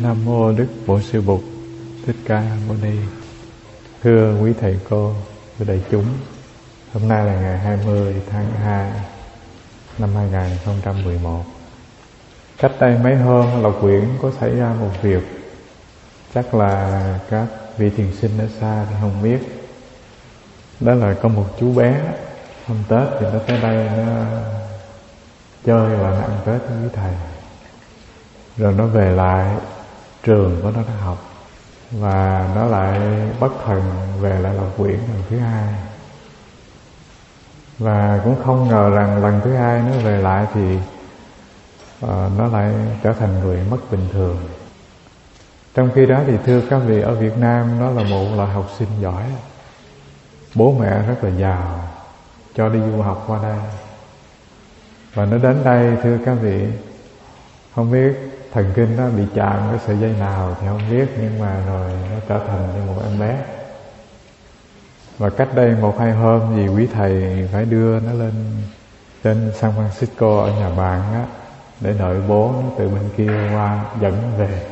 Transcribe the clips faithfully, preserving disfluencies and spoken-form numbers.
Nam mô Đức Bổn Sư Bụt Thích Ca Mâu Ni. Thưa quý thầy cô, thưa đại chúng, hôm nay là ngày hai mươi tháng hai năm hai nghìn không trăm mười một. Cách đây mấy hôm Lộc Quyển có xảy ra một việc, chắc là các vị thiền sinh ở xa thì không biết. Đó là có một chú bé hôm Tết thì nó tới đây nó chơi và nó ăn Tết với thầy. Rồi nó về lại trường của nó đã học, và nó lại bất thần về lại Lộc Quyển lần thứ hai. Và cũng không ngờ rằng lần thứ hai nó về lại thì uh, nó lại trở thành người mất bình thường. Trong khi đó thì thưa các vị, ở Việt Nam nó là một loại học sinh giỏi, bố mẹ rất là giàu, cho đi du học qua đây. Và nó đến đây thưa các vị, không biết thần kinh nó bị chạm cái sợi dây nào thì không biết, nhưng mà rồi nó trở thành như một em bé. Và cách đây một hai hôm thì quý thầy phải đưa nó lên trên San Francisco ở nhà bạn á, để đợi bố nó từ bên kia qua dẫn về.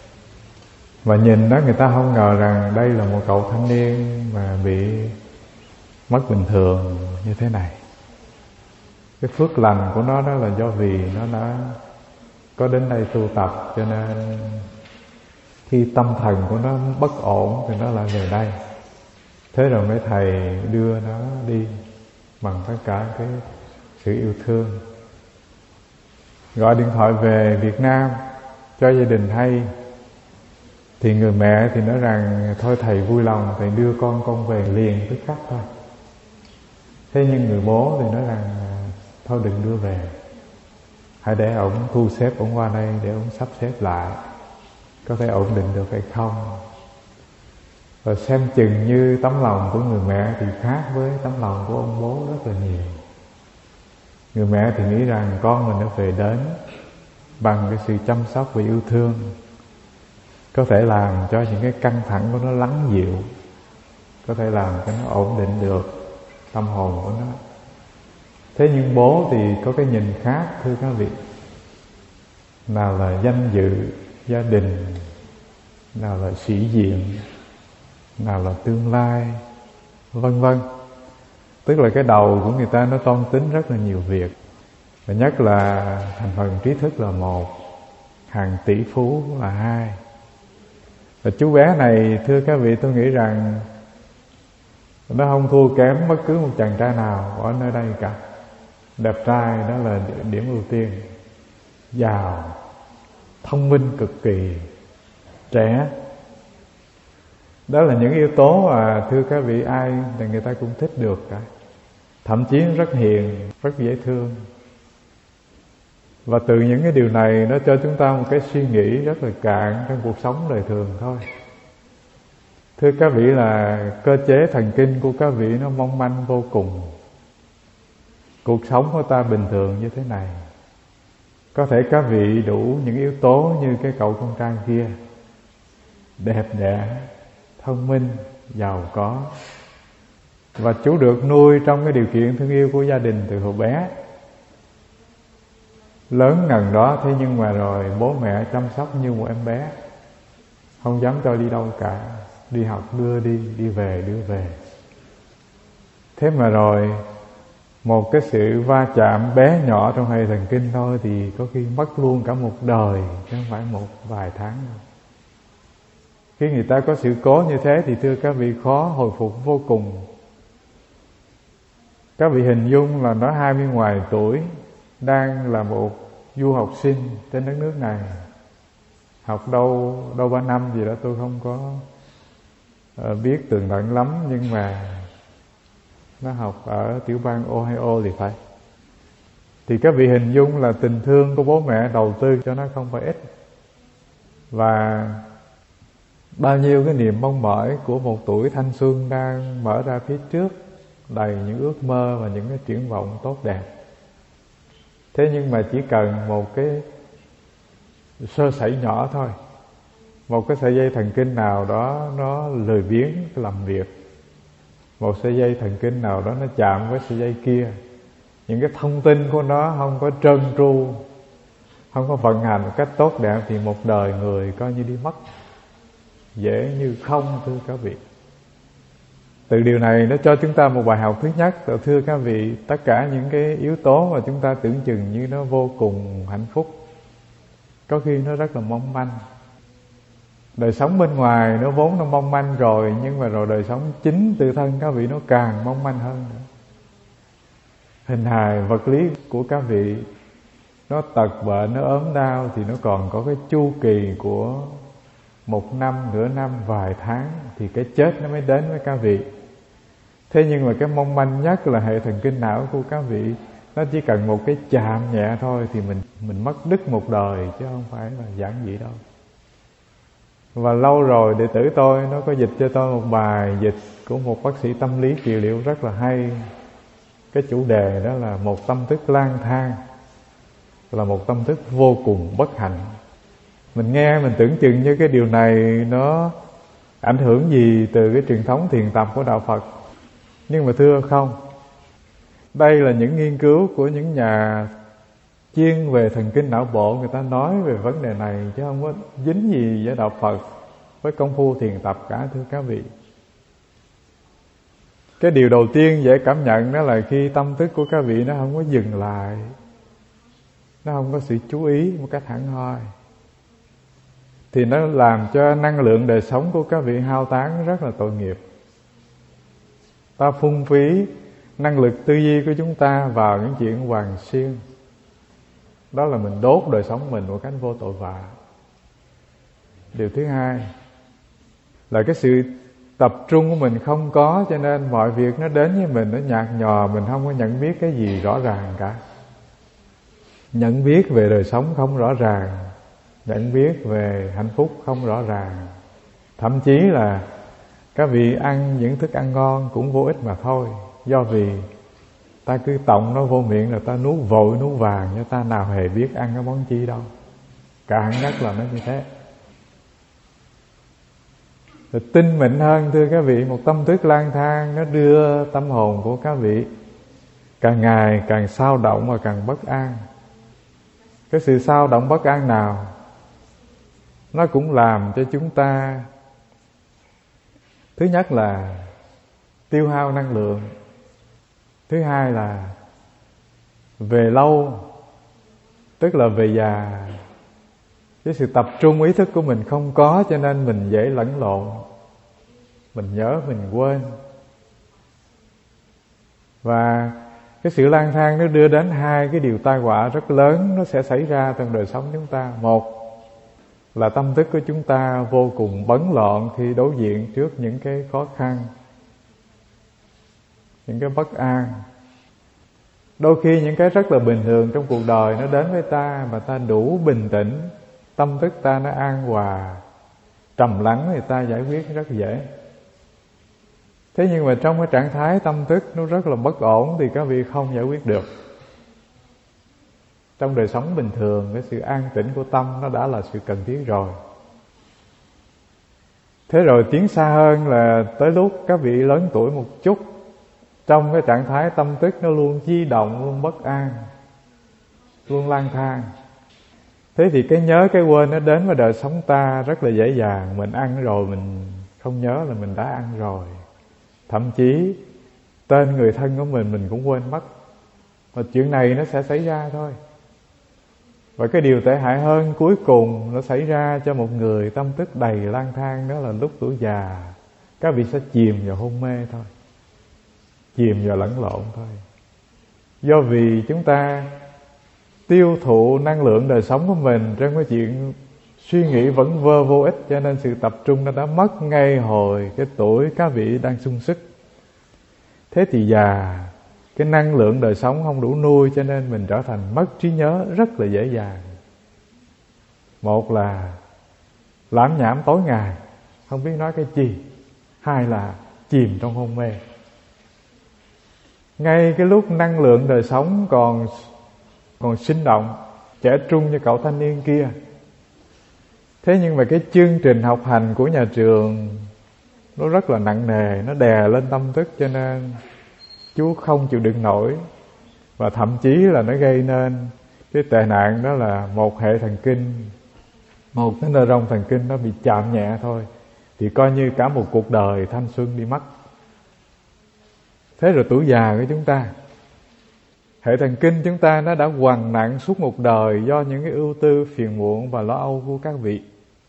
Và nhìn đó người ta không ngờ rằng đây là một cậu thanh niên mà bị mất bình thường như thế này. Cái phước lành của nó đó là do vì nó đã có đến đây tu tập, cho nên khi tâm thần của nó bất ổn thì nó lại về đây. Thế rồi mấy thầy đưa nó đi bằng tất cả cái sự yêu thương. Gọi điện thoại về Việt Nam cho gia đình hay, thì người mẹ thì nói rằng thôi thầy vui lòng, thầy đưa con con về liền tức khắc thôi. Thế nhưng người bố thì nói rằng thôi đừng đưa về, hãy để ổng thu xếp ổng qua đây để ổng sắp xếp lại, có thể ổn định được hay không. Và xem chừng như tấm lòng của người mẹ thì khác với tấm lòng của ông bố rất là nhiều. Người mẹ thì nghĩ rằng con mình đã về đến bằng cái sự chăm sóc và yêu thương, có thể làm cho những cái căng thẳng của nó lắng dịu, có thể làm cho nó ổn định được tâm hồn của nó. Thế nhưng bố thì có cái nhìn khác thưa các vị. Nào là danh dự gia đình, nào là sĩ diện, nào là tương lai, vân vân. Tức là cái đầu của người ta nó toan tính rất là nhiều việc. Và nhất là thành phần trí thức là một, hàng tỷ phú là hai. Và chú bé này thưa các vị, tôi nghĩ rằng nó không thua kém bất cứ một chàng trai nào ở nơi đây cả. Đẹp trai đó là điểm ưu tiên, giàu, thông minh cực kỳ, trẻ. Đó là những yếu tố mà thưa các vị ai thì người ta cũng thích được cả. Thậm chí rất hiền, rất dễ thương. Và từ những cái điều này nó cho chúng ta một cái suy nghĩ rất là cạn trong cuộc sống đời thường thôi. Thưa các vị, là cơ chế thần kinh của các vị nó mong manh vô cùng. Cuộc sống của ta bình thường như thế này, có thể các vị đủ những yếu tố như cái cậu con trai kia, đẹp đẽ, thông minh, giàu có, và chú được nuôi trong cái điều kiện thương yêu của gia đình từ hồi bé. Lớn ngần đó, thế nhưng mà rồi bố mẹ chăm sóc như một em bé, không dám cho đi đâu cả, đi học đưa đi, đi về đưa về. Thế mà rồi một cái sự va chạm bé nhỏ trong hệ thần kinh thôi thì có khi mất luôn cả một đời, chứ không phải một vài tháng đâu. Khi người ta có sự cố như thế thì thưa các vị, khó hồi phục vô cùng. Các vị hình dung là nó hai mươi ngoài tuổi, đang là một du học sinh trên đất nước này, học đâu đâu ba năm gì đó tôi không có uh, biết tường tận lắm, nhưng mà nó học ở tiểu bang Ohio thì phải. Thì các vị hình dung là tình thương của bố mẹ đầu tư cho nó không phải ít, và bao nhiêu cái niềm mong mỏi của một tuổi thanh xuân đang mở ra phía trước, đầy những ước mơ và những cái triển vọng tốt đẹp. Thế nhưng mà chỉ cần một cái sơ sẩy nhỏ thôi, một cái sợi dây thần kinh nào đó nó lười biếng làm việc, một sợi dây thần kinh nào đó nó chạm với sợi dây kia, những cái thông tin của nó không có trơn tru, không có vận hành một cách tốt đẹp thì một đời người coi như đi mất, dễ như không, thưa các vị. Từ điều này nó cho chúng ta một bài học thứ nhất, thưa các vị, tất cả những cái yếu tố mà chúng ta tưởng chừng như nó vô cùng hạnh phúc, có khi nó rất là mong manh. Đời sống bên ngoài nó vốn nó mong manh rồi, nhưng mà rồi đời sống chính tự thân các vị nó càng mong manh hơn nữa. Hình hài vật lý của các vị nó tật bệnh, nó ốm đau thì nó còn có cái chu kỳ của một năm, nửa năm, vài tháng thì cái chết nó mới đến với các vị. Thế nhưng mà cái mong manh nhất là hệ thần kinh não của các vị, nó chỉ cần một cái chạm nhẹ thôi thì mình mình mất đứt một đời, chứ không phải là giản dị đâu. Và lâu rồi đệ tử tôi nó có dịch cho tôi một bài dịch của một bác sĩ tâm lý trị liệu rất là hay. Cái chủ đề đó là một tâm thức lang thang, là một tâm thức vô cùng bất hạnh. Mình nghe mình tưởng chừng như cái điều này nó ảnh hưởng gì từ cái truyền thống thiền tập của đạo Phật. Nhưng mà thưa không, đây là những nghiên cứu của những nhà chuyên về thần kinh não bộ, người ta nói về vấn đề này, chứ không có dính gì với đạo Phật, với công phu thiền tập cả, thưa các vị. Cái điều đầu tiên dễ cảm nhận đó là khi tâm thức của các vị nó không có dừng lại, nó không có sự chú ý một cách hẳn hoi, thì nó làm cho năng lượng đời sống của các vị hao tán rất là tội nghiệp. Ta phung phí năng lực tư duy của chúng ta vào những chuyện hoàn xiên, đó là mình đốt đời sống mình một cách vô tội vạ. Điều thứ hai là cái sự tập trung của mình không có, cho nên mọi việc nó đến với mình nó nhạt nhòa, mình không có nhận biết cái gì rõ ràng cả. Nhận biết về đời sống không rõ ràng, nhận biết về hạnh phúc không rõ ràng. Thậm chí là các vị ăn những thức ăn ngon cũng vô ích mà thôi, do vì ta cứ tọng nó vô miệng rồi ta nuốt vội nuốt vàng, cho ta nào hề biết ăn cái món chi đâu. Cạn nhất là nó như thế. Rồi tinh mịn hơn, thưa các vị, một tâm thức lang thang nó đưa tâm hồn của các vị càng ngày càng xao động và càng bất an. Cái sự xao động bất an nào nó cũng làm cho chúng ta, thứ nhất là tiêu hao năng lượng, thứ hai là về lâu, tức là về già, cái sự tập trung ý thức của mình không có, cho nên mình dễ lẫn lộn, mình nhớ mình quên. Và cái sự lang thang nó đưa đến hai cái điều tai họa rất lớn nó sẽ xảy ra trong đời sống chúng ta. Một là tâm thức của chúng ta vô cùng bấn loạn khi đối diện trước những cái khó khăn, những cái bất an. Đôi khi những cái rất là bình thường trong cuộc đời nó đến với ta mà ta đủ bình tĩnh, tâm thức ta nó an hòa, trầm lắng thì ta giải quyết rất dễ. Thế nhưng mà trong cái trạng thái tâm thức nó rất là bất ổn thì các vị không giải quyết được. Trong đời sống bình thường, cái sự an tĩnh của tâm nó đã là sự cần thiết rồi. Thế rồi tiến xa hơn là tới lúc các vị lớn tuổi một chút, trong cái trạng thái tâm thức nó luôn di động, luôn bất an, luôn lang thang. Thế thì cái nhớ cái quên nó đến với đời sống ta rất là dễ dàng. Mình ăn rồi mình không nhớ là mình đã ăn rồi. Thậm chí tên người thân của mình mình cũng quên mất. Và chuyện này nó sẽ xảy ra thôi. Và cái điều tệ hại hơn cuối cùng nó xảy ra cho một người tâm thức đầy lang thang, đó là lúc tuổi già các vị sẽ chìm vào hôn mê thôi, chìm vào lẫn lộn thôi. Do vì chúng ta tiêu thụ năng lượng đời sống của mình trong cái chuyện suy nghĩ vẩn vơ vô ích, cho nên sự tập trung nó đã mất ngay hồi cái tuổi các vị đang sung sức. Thế thì già, cái năng lượng đời sống không đủ nuôi, cho nên mình trở thành mất trí nhớ rất là dễ dàng. Một là lãm nhảm tối ngày, không biết nói cái gì. Hai là chìm trong hôn mê. Ngay cái lúc năng lượng đời sống còn còn sinh động, trẻ trung như cậu thanh niên kia. Thế nhưng mà cái chương trình học hành của nhà trường nó rất là nặng nề, nó đè lên tâm thức, cho nên chú không chịu đựng nổi. Và thậm chí là nó gây nên Cái tệ nạn đó là một hệ thần kinh, một cái neuron thần kinh nó bị chạm nhẹ thôi thì coi như cả một cuộc đời thanh xuân đi mất. Thế rồi tuổi già của chúng ta, hệ thần kinh chúng ta nó đã quằn nặng suốt một đời do những cái ưu tư, phiền muộn và lo âu của các vị.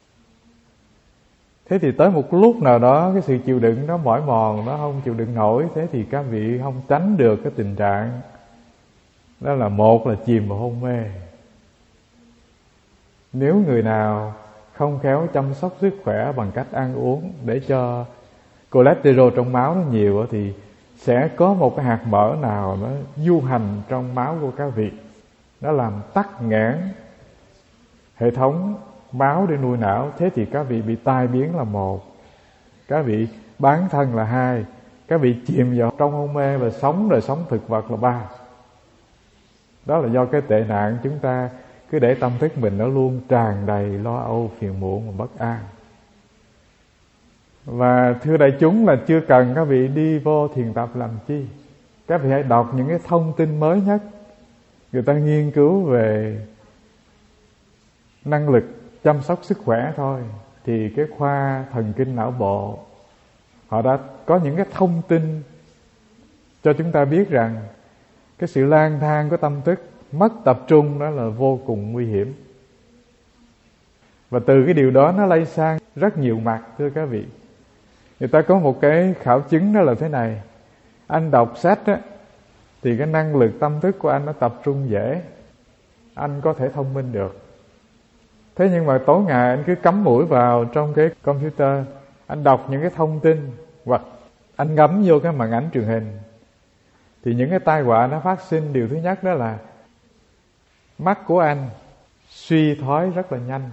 Thế thì tới một lúc nào đó cái sự chịu đựng nó mỏi mòn, nó không chịu đựng nổi, thế thì các vị không tránh được cái tình trạng đó là một là chìm vào hôn mê. Nếu người nào không khéo chăm sóc sức khỏe bằng cách ăn uống để cho cholesterol trong máu nó nhiều thì sẽ có một cái hạt mỡ nào nó du hành trong máu của các vị, nó làm tắc nghẽn hệ thống máu để nuôi não. Thế thì các vị bị tai biến là một, các vị bán thân là hai, các vị chìm vào trong hôn mê và sống đời sống thực vật là ba. Đó là do cái tệ nạn chúng ta cứ để tâm thức mình nó luôn tràn đầy lo âu, phiền muộn và bất an. Và thưa đại chúng là chưa cần các vị đi vô thiền tập làm chi. Các vị hãy đọc những cái thông tin mới nhất. Người ta nghiên cứu về năng lực chăm sóc sức khỏe thôi, thì cái khoa thần kinh não bộ họ đã có những cái thông tin cho chúng ta biết rằng cái sự lang thang của tâm thức, mất tập trung đó là vô cùng nguy hiểm. Và từ cái điều đó nó lây sang rất nhiều mặt, thưa các vị. Người ta có một cái khảo chứng đó là thế này: anh đọc sách á, thì cái năng lực tâm thức của anh nó tập trung dễ, anh có thể thông minh được. Thế nhưng mà tối ngày anh cứ cắm mũi vào trong cái computer, anh đọc những cái thông tin hoặc anh ngắm vô cái màn ảnh truyền hình, thì những cái tai họa nó phát sinh. Điều thứ nhất đó là mắt của anh suy thoái rất là nhanh.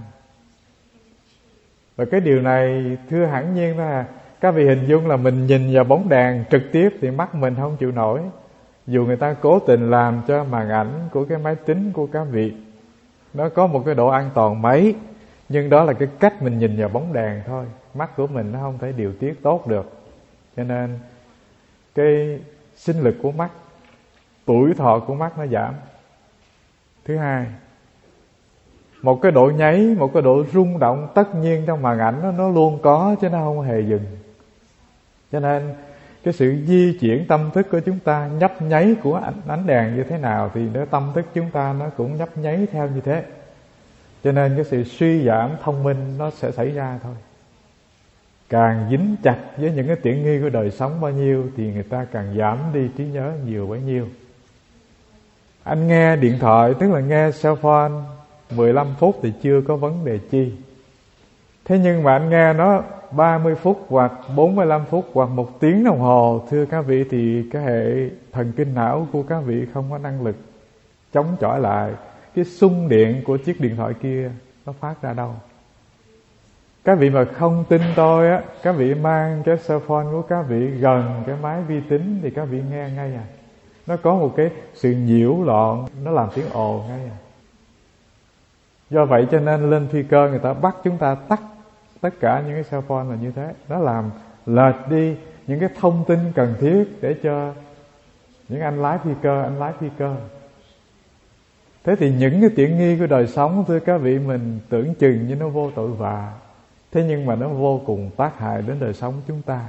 Và cái điều này thưa hẳn nhiên là các vị hình dung là mình nhìn vào bóng đèn trực tiếp thì mắt mình không chịu nổi. Dù người ta cố tình làm cho màn ảnh của cái máy tính của các vị nó có một cái độ an toàn mấy, nhưng đó là cái cách mình nhìn vào bóng đèn thôi. Mắt của mình nó không thể điều tiết tốt được, cho nên cái sinh lực của mắt, tuổi thọ của mắt nó giảm. Thứ hai, một cái độ nháy, một cái độ rung động tất nhiên trong màn ảnh nó, nó luôn có chứ nó không hề dừng. Cho nên cái sự di chuyển tâm thức của chúng ta, nhấp nháy của ánh, ánh đèn như thế nào thì nó tâm thức chúng ta nó cũng nhấp nháy theo như thế. Cho nên cái sự suy giảm thông minh nó sẽ xảy ra thôi. Càng dính chặt với những cái tiện nghi của đời sống bao nhiêu thì người ta càng giảm đi trí nhớ nhiều bấy nhiêu. Anh nghe điện thoại, tức là nghe cell phone mười lăm phút thì chưa có vấn đề chi. Thế nhưng mà anh nghe nó ba mươi phút hoặc bốn mươi lăm phút hoặc một tiếng đồng hồ, thưa các vị, thì cái hệ thần kinh não của các vị không có năng lực chống chọi lại cái xung điện của chiếc điện thoại kia nó phát ra đâu. Các vị mà không tin tôi á, các vị mang cái cell phone của các vị gần cái máy vi tính thì các vị nghe ngay à. Nó có một cái sự nhiễu loạn, nó làm tiếng ồn ngay à. Do vậy cho nên lên phi cơ người ta bắt chúng ta tắt tất cả những cái cell phone là như thế. Nó làm lệch đi những cái thông tin cần thiết để cho những anh lái phi cơ, anh lái phi cơ. Thế thì những cái tiện nghi của đời sống, thưa các vị, mình tưởng chừng như nó vô tội vạ, thế nhưng mà nó vô cùng tác hại đến đời sống chúng ta.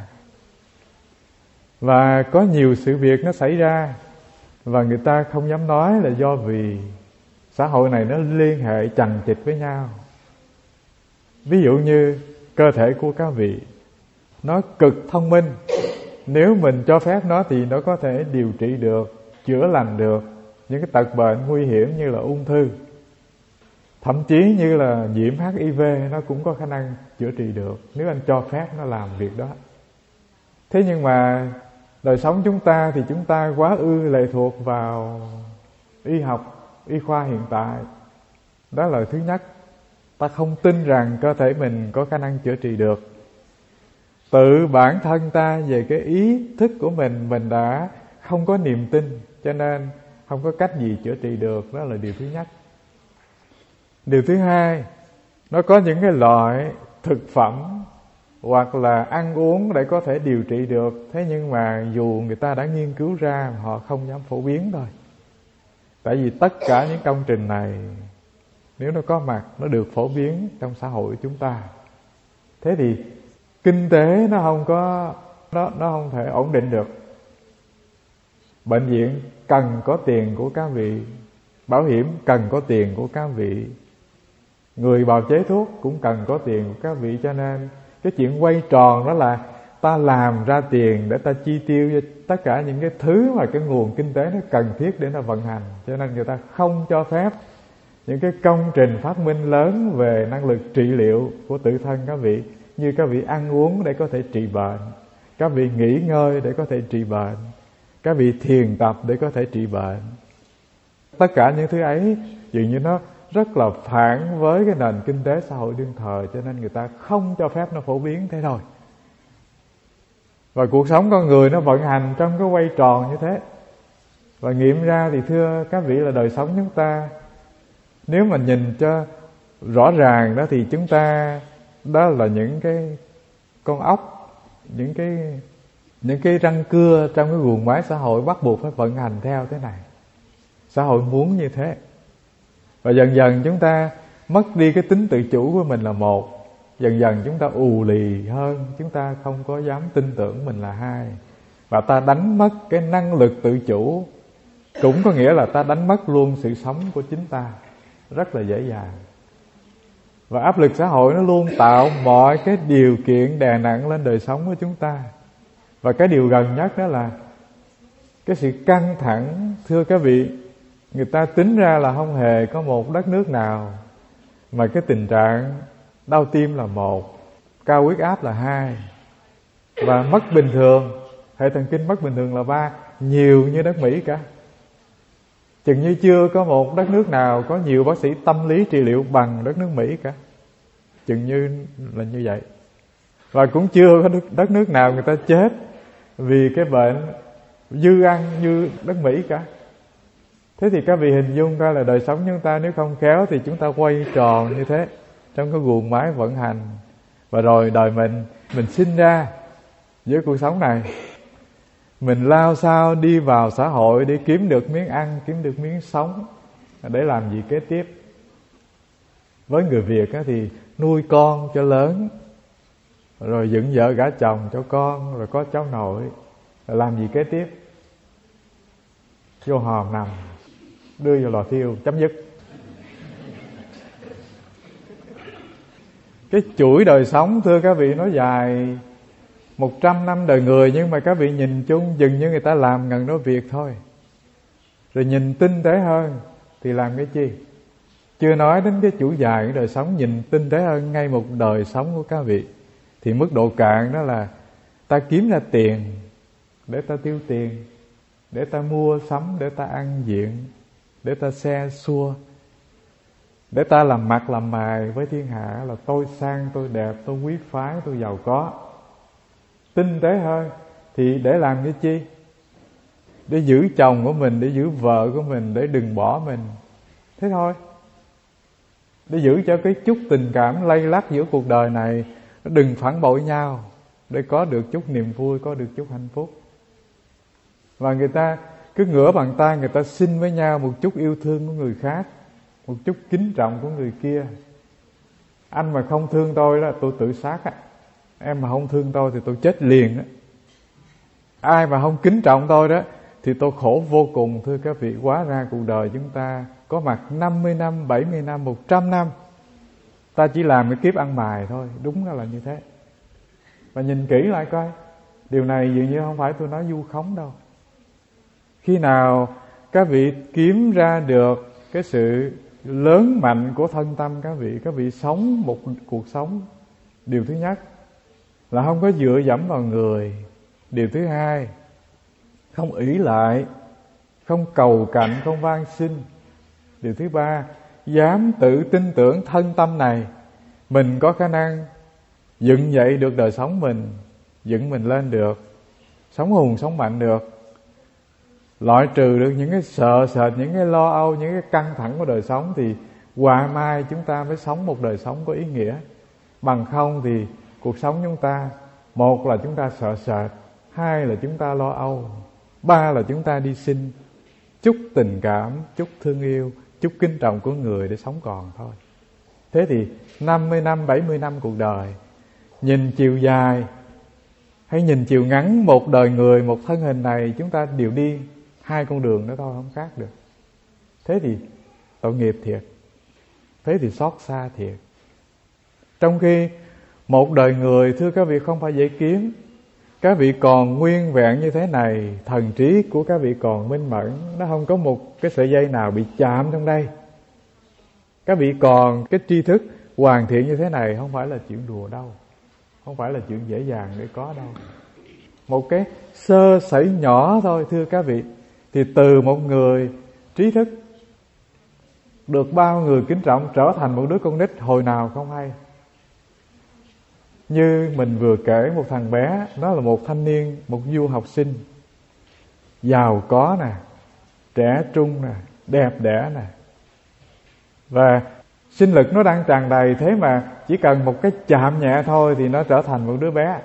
Và có nhiều sự việc nó xảy ra và người ta không dám nói là do vì xã hội này nó liên hệ chằng chịt với nhau. Ví dụ như cơ thể của các vị nó cực thông minh, nếu mình cho phép nó thì nó có thể điều trị được, chữa lành được những cái tật bệnh nguy hiểm như là ung thư. Thậm chí như là nhiễm H I V nó cũng có khả năng chữa trị được nếu anh cho phép nó làm việc đó. Thế nhưng mà đời sống chúng ta thì chúng ta quá ư lệ thuộc vào y học, y khoa hiện tại. Đó là thứ nhất. Ta không tin rằng cơ thể mình có khả năng chữa trị được. Tự bản thân ta về cái ý thức của mình, mình đã không có niềm tin, cho nên không có cách gì chữa trị được. Đó là điều thứ nhất. Điều thứ hai, nó có những cái loại thực phẩm hoặc là ăn uống để có thể điều trị được. Thế nhưng mà dù người ta đã nghiên cứu ra, họ không dám phổ biến thôi. Tại vì tất cả những công trình này nếu nó có mặt, nó được phổ biến trong xã hội của chúng ta, thế thì kinh tế nó không có nó nó không thể ổn định được. Bệnh viện cần có tiền của các vị, bảo hiểm cần có tiền của các vị, người bào chế thuốc cũng cần có tiền của các vị. Cho nên cái chuyện quay tròn đó là ta làm ra tiền để ta chi tiêu cho tất cả những cái thứ mà cái nguồn kinh tế nó cần thiết để nó vận hành. Cho nên người ta không cho phép những cái công trình phát minh lớn về năng lực trị liệu của tự thân các vị, như các vị ăn uống để có thể trị bệnh, các vị nghỉ ngơi để có thể trị bệnh, các vị thiền tập để có thể trị bệnh. Tất cả những thứ ấy dường như nó rất là phản với cái nền kinh tế xã hội đương thời, cho nên người ta không cho phép nó phổ biến thế thôi. Và cuộc sống con người nó vận hành trong cái quay tròn như thế. Và nghiệm ra thì thưa các vị là đời sống chúng ta, nếu mà nhìn cho rõ ràng đó thì chúng ta đó là những cái con ốc, những cái những cái răng cưa trong cái guồng máy xã hội bắt buộc phải vận hành theo thế này. Xã hội muốn như thế. Và dần dần chúng ta mất đi cái tính tự chủ của mình là một. Dần dần chúng ta ù lì hơn, chúng ta không có dám tin tưởng mình là hai. Và ta đánh mất cái năng lực tự chủ, cũng có nghĩa là ta đánh mất luôn sự sống của chính ta rất là dễ dàng. Và áp lực xã hội nó luôn tạo mọi cái điều kiện đè nặng lên đời sống của chúng ta. Và cái điều gần nhất đó là cái sự căng thẳng. Thưa các vị, người ta tính ra là không hề có một đất nước nào mà cái tình trạng đau tim là một, cao huyết áp là hai, và mất bình thường, hệ thần kinh mất bình thường là ba, nhiều như đất Mỹ cả. Chừng như chưa có một đất nước nào có nhiều bác sĩ tâm lý trị liệu bằng đất nước Mỹ cả. Chừng như là như vậy. Và cũng chưa có đất nước nào người ta chết vì cái bệnh dư ăn như đất Mỹ cả. Thế thì các vị hình dung ra là đời sống chúng ta nếu không khéo thì chúng ta quay tròn như thế trong cái guồng máy vận hành. Và rồi đời mình, mình sinh ra với cuộc sống này, mình lao sao đi vào xã hội để kiếm được miếng ăn, kiếm được miếng sống, để làm gì kế tiếp. Với người Việt thì nuôi con cho lớn, rồi dựng vợ gả chồng cho con, rồi có cháu nội, rồi làm gì kế tiếp? Vô hòm nằm, đưa vô lò thiêu, chấm dứt. Cái chuỗi đời sống thưa các vị nó dài một trăm năm đời người, nhưng mà các vị nhìn chung dường như người ta làm ngần đó việc thôi. Rồi nhìn tinh tế hơn thì làm cái chi? Chưa nói đến cái chuỗi dài cái đời sống nhìn tinh tế hơn ngay một đời sống của các vị. Thì mức độ cạn đó là ta kiếm ra tiền để ta tiêu tiền, để ta mua sắm, để ta ăn diện, để ta xe xua, để ta làm mặt làm mày với thiên hạ là tôi sang, tôi đẹp, tôi quý phái, tôi giàu có. Tinh tế hơn thì để làm cái chi? Để giữ chồng của mình, để giữ vợ của mình, để đừng bỏ mình. Thế thôi. Để giữ cho cái chút tình cảm lay lắt giữa cuộc đời này nó đừng phản bội nhau, để có được chút niềm vui, có được chút hạnh phúc. Và người ta cứ ngửa bàn tay, người ta xin với nhau một chút yêu thương của người khác, một chút kính trọng của người kia. Anh mà không thương tôi đó, tôi tự sát á. Em mà không thương tôi thì tôi chết liền đó. Ai mà không kính trọng tôi đó thì tôi khổ vô cùng. Thưa các vị, hóa ra cuộc đời chúng ta có mặt năm mươi năm, bảy mươi năm, một trăm năm, ta chỉ làm cái kiếp ăn mài thôi. Đúng là như thế. Và nhìn kỹ lại coi, điều này dường như không phải tôi nói vu khống đâu. Khi nào các vị kiếm ra được cái sự lớn mạnh của thân tâm các vị, các vị sống một cuộc sống, điều thứ nhất là không có dựa dẫm vào người. Điều thứ hai, không ỷ lại, không cầu cạnh, không van xin. Điều thứ ba, dám tự tin tưởng thân tâm này mình có khả năng dựng dậy được đời sống mình, dựng mình lên được, sống hùng sống mạnh được, loại trừ được những cái sợ sệt, những cái lo âu, những cái căng thẳng của đời sống, thì hòa mai chúng ta mới sống một đời sống có ý nghĩa. Bằng không thì cuộc sống chúng ta, một là chúng ta sợ sệt, hai là chúng ta lo âu, ba là chúng ta đi xin. chút tình cảm, chút thương yêu, chút kính trọng của người để sống còn thôi. Thế thì năm mươi năm, bảy mươi năm cuộc đời, nhìn chiều dài hay nhìn chiều ngắn một đời người, một thân hình này, chúng ta đều đi hai con đường đó thôi, không khác được. Thế thì tội nghiệp thiệt, thế thì xót xa thiệt. Trong khi một đời người, thưa các vị, không phải dễ kiếm. Các vị còn nguyên vẹn như thế này, thần trí của các vị còn minh mẫn, nó không có một cái sợi dây nào bị chạm trong đây. Các vị còn cái tri thức hoàn thiện như thế này, không phải là chuyện đùa đâu, không phải là chuyện dễ dàng để có đâu. Một cái sơ sẩy nhỏ thôi, thưa các vị, thì từ một người trí thức được bao người kính trọng trở thành một đứa con nít hồi nào không hay. Như mình vừa kể một thằng bé, nó là một thanh niên, một du học sinh, giàu có nè, trẻ trung nè, đẹp đẽ nè, và sinh lực nó đang tràn đầy. Thế mà chỉ cần một cái chạm nhẹ thôi thì nó trở thành một đứa bé.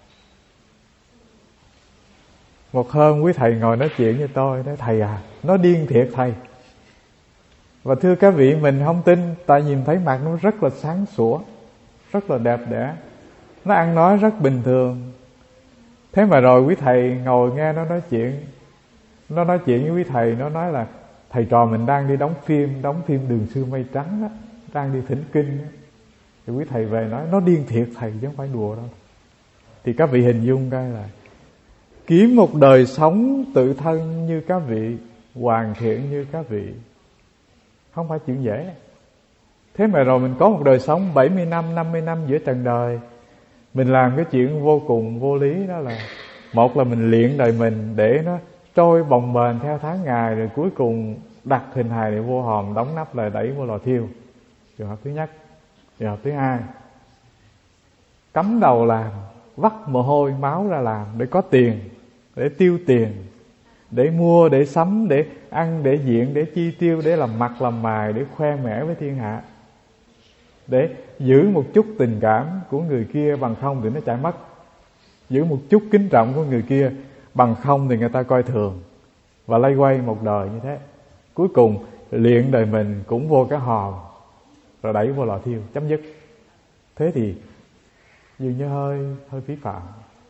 Một hôm quý thầy ngồi nói chuyện với tôi, nói thầy à, nó điên thiệt thầy. Và thưa các vị, mình không tin, tại nhìn thấy mặt nó rất là sáng sủa, rất là đẹp đẽ, nó ăn nói rất bình thường. Thế mà rồi quý thầy ngồi nghe nó nói chuyện, nó nói chuyện với quý thầy, nó nói là thầy trò mình đang đi đóng phim, đóng phim Đường Xưa Mây Trắng á, đang đi thỉnh kinh á. Thì quý thầy về nói nó điên thiệt thầy, chứ không phải đùa đâu. Thì các vị hình dung coi là kiếm một đời sống tự thân như các vị, hoàn thiện như các vị, không phải chuyện dễ. Thế mà rồi mình có một đời sống bảy mươi năm, năm mươi năm giữa trần đời, mình làm cái chuyện vô cùng vô lý. Đó là một là mình luyện đời mình để nó trôi bồng bềnh theo tháng ngày, rồi cuối cùng đặt hình hài này vô hòm, đóng nắp lại đẩy vô lò thiêu. Trường hợp thứ nhất. Trường hợp thứ hai, cắm đầu làm, vắt mồ hôi máu ra làm để có tiền, để tiêu tiền, để mua, để sắm, để ăn, để diện, để chi tiêu, để làm mặt làm mày, để khoe mẽ với thiên hạ, để giữ một chút tình cảm của người kia, bằng không thì nó chạy mất. Giữ một chút kính trọng của người kia, bằng không thì người ta coi thường. Và lay quay một đời như thế, cuối cùng luyện đời mình cũng vô cái hòm, rồi đẩy vô lò thiêu, chấm dứt. Thế thì dường như hơi hơi phí phạm.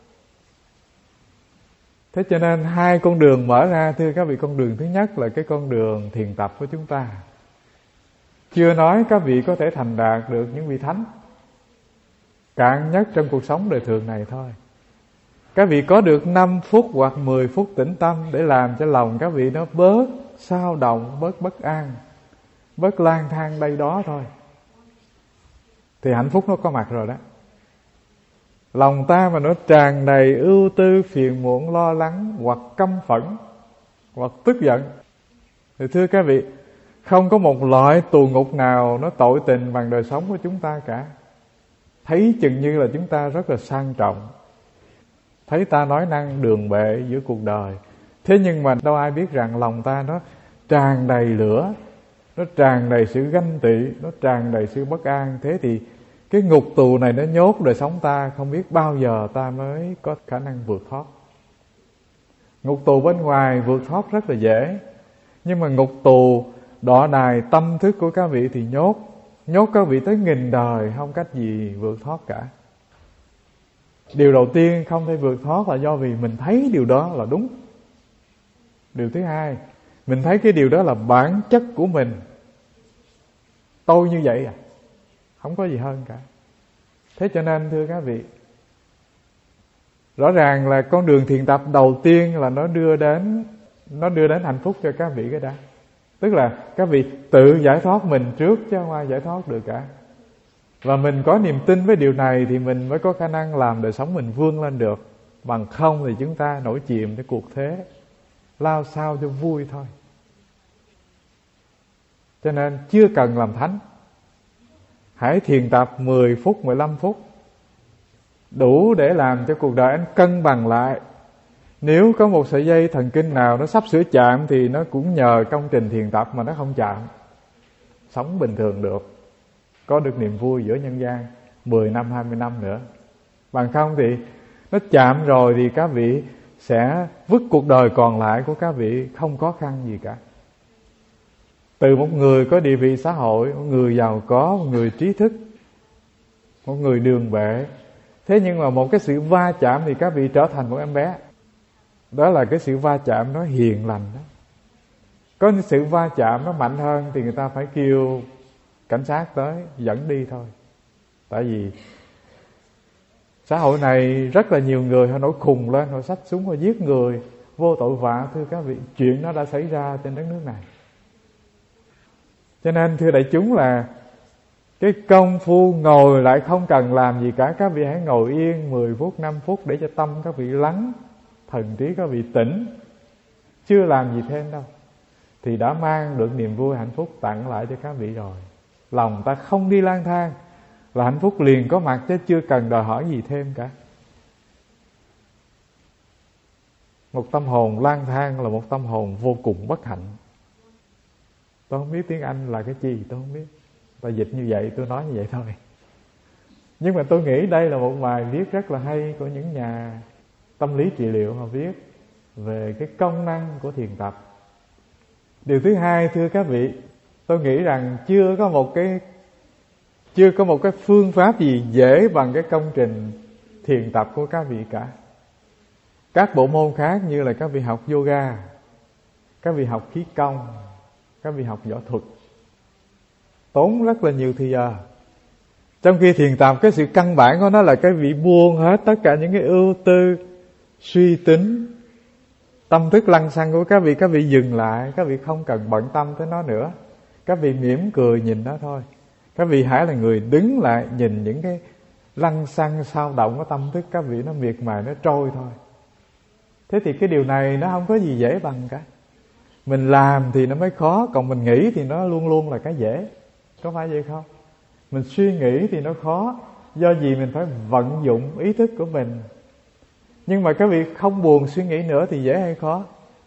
Thế cho nên hai con đường mở ra, thưa các vị. Con đường thứ nhất là cái con đường thiền tập của chúng ta. Chưa nói các vị có thể thành đạt được những vị thánh, cạn nhất trong cuộc sống đời thường này thôi. Các vị có được năm phút hoặc mười phút tĩnh tâm để làm cho lòng các vị nó bớt xao động, bớt bất an, bớt lang thang đây đó thôi, thì hạnh phúc nó có mặt rồi đó. Lòng ta mà nó tràn đầy ưu tư, phiền muộn, lo lắng, hoặc căm phẫn, hoặc tức giận, thì thưa các vị, không có một loại tù ngục nào nó tội tình bằng đời sống của chúng ta cả. Thấy chừng như là chúng ta rất là sang trọng, thấy ta nói năng đường bệ giữa cuộc đời. Thế nhưng mà đâu ai biết rằng lòng ta nó tràn đầy lửa, nó tràn đầy sự ganh tị, nó tràn đầy sự bất an. Thế thì cái ngục tù này nó nhốt đời sống ta, không biết bao giờ ta mới có khả năng vượt thoát. Ngục tù bên ngoài vượt thoát rất là dễ, nhưng mà ngục tù đọa đài tâm thức của các vị thì nhốt Nhốt các vị tới nghìn đời, không cách gì vượt thoát cả. Điều đầu tiên không thể vượt thoát là do vì mình thấy điều đó là đúng. Điều thứ hai, mình thấy cái điều đó là bản chất của mình. Tôi như vậy à, không có gì hơn cả. Thế cho nên thưa các vị, rõ ràng là con đường thiền tập đầu tiên là nó đưa đến Nó đưa đến hạnh phúc cho các vị cái đã. Tức là các vị tự giải thoát mình trước, chứ không ai giải thoát được cả. Và mình có niềm tin với điều này thì mình mới có khả năng làm đời sống mình vươn lên được. Bằng không thì chúng ta nổi chìmในcuộc thế, lao sao cho vui thôi. Cho nên chưa cần làm thánh, hãy thiền tập mười phút, mười lăm phút, đủ để làm cho cuộc đời anh cân bằng lại. Nếu có một sợi dây thần kinh nào nó sắp sửa chạm thì nó cũng nhờ công trình thiền tập mà nó không chạm, sống bình thường được, có được niềm vui giữa nhân gian mười năm, hai mươi năm nữa. Bằng không thì nó chạm rồi thì các vị sẽ vứt cuộc đời còn lại của các vị không khó khăn gì cả. Từ một người có địa vị xã hội, một người giàu có, một người trí thức, một người đường bệ, thế nhưng mà một cái sự va chạm thì các vị trở thành một em bé. Đó là cái sự va chạm nó hiền lành đó. Có những sự va chạm nó mạnh hơn thì người ta phải kêu cảnh sát tới dẫn đi thôi. Tại vì xã hội này rất là nhiều người họ nổi khùng lên, họ xách súng, họ giết người vô tội vạ. Thưa các vị, chuyện nó đã xảy ra trên đất nước này. Cho nên thưa đại chúng là cái công phu ngồi lại không cần làm gì cả. Các vị hãy ngồi yên mười phút, năm phút để cho tâm các vị lắng, thần trí các vị tỉnh, chưa làm gì thêm đâu, thì đã mang được niềm vui hạnh phúc tặng lại cho các vị rồi. Lòng ta không đi lang thang là hạnh phúc liền có mặt, chứ chưa cần đòi hỏi gì thêm cả. Một tâm hồn lang thang là một tâm hồn vô cùng bất hạnh. Tôi không biết tiếng Anh là cái gì, tôi không biết. Tôi dịch như vậy, tôi nói như vậy thôi. Nhưng mà tôi nghĩ đây là một bài viết rất là hay của những nhà tâm lý trị liệu. Họ viết về cái công năng của thiền tập. Điều thứ hai, thưa các vị, tôi nghĩ rằng chưa có một cái chưa có một cái phương pháp gì dễ bằng cái công trình thiền tập của các vị cả. Các bộ môn khác như là các vị học yoga, các vị học khí công, các vị học võ thuật, tốn rất là nhiều thời giờ. Trong khi thiền tập, cái sự căn bản của nó là cái vị buông hết tất cả những cái ưu tư, suy tính, tâm thức lăng xăng của các vị. Các vị dừng lại, các vị không cần bận tâm tới nó nữa. Các vị mỉm cười nhìn nó thôi. Các vị hãy là người đứng lại nhìn những cái lăng xăng sao động của tâm thức các vị, nó miệt mài, nó trôi thôi. Thế thì cái điều này nó không có gì dễ bằng cả. Mình làm thì nó mới khó, còn mình nghĩ thì nó luôn luôn là cái dễ. Có phải vậy không? Mình suy nghĩ thì nó khó, do gì mình phải vận dụng ý thức của mình. Nhưng mà các vị không buồn suy nghĩ nữa thì dễ hay khó?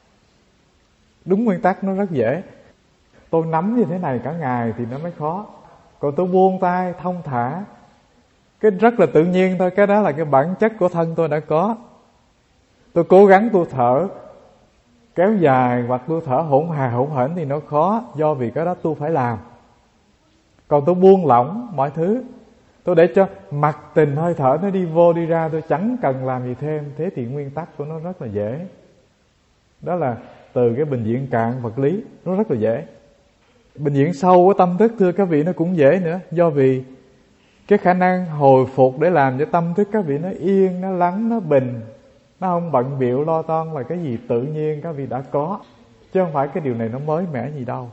Đúng nguyên tắc nó rất dễ. Tôi nắm như thế này cả ngày thì nó mới khó. Còn tôi buông tay thông thả, cái rất là tự nhiên thôi. Cái đó là cái bản chất của thân tôi đã có. Tôi cố gắng tôi thở kéo dài hoặc tôi thở hỗn hà hỗn hển thì nó khó, do vì cái đó tôi phải làm. Còn tôi buông lỏng mọi thứ, tôi để cho mặc tình hơi thở nó đi vô đi ra, tôi chẳng cần làm gì thêm. Thế thì nguyên tắc của nó rất là dễ. Đó là từ cái bình diện cạn vật lý, nó rất là dễ. Bình diện sâu của tâm thức, thưa các vị, nó cũng dễ nữa. Do vì cái khả năng hồi phục để làm cho tâm thức các vị nó yên, nó lắng, nó bình, nó không bận bịu lo toan là cái gì tự nhiên các vị đã có, chứ không phải cái điều này nó mới mẻ gì đâu.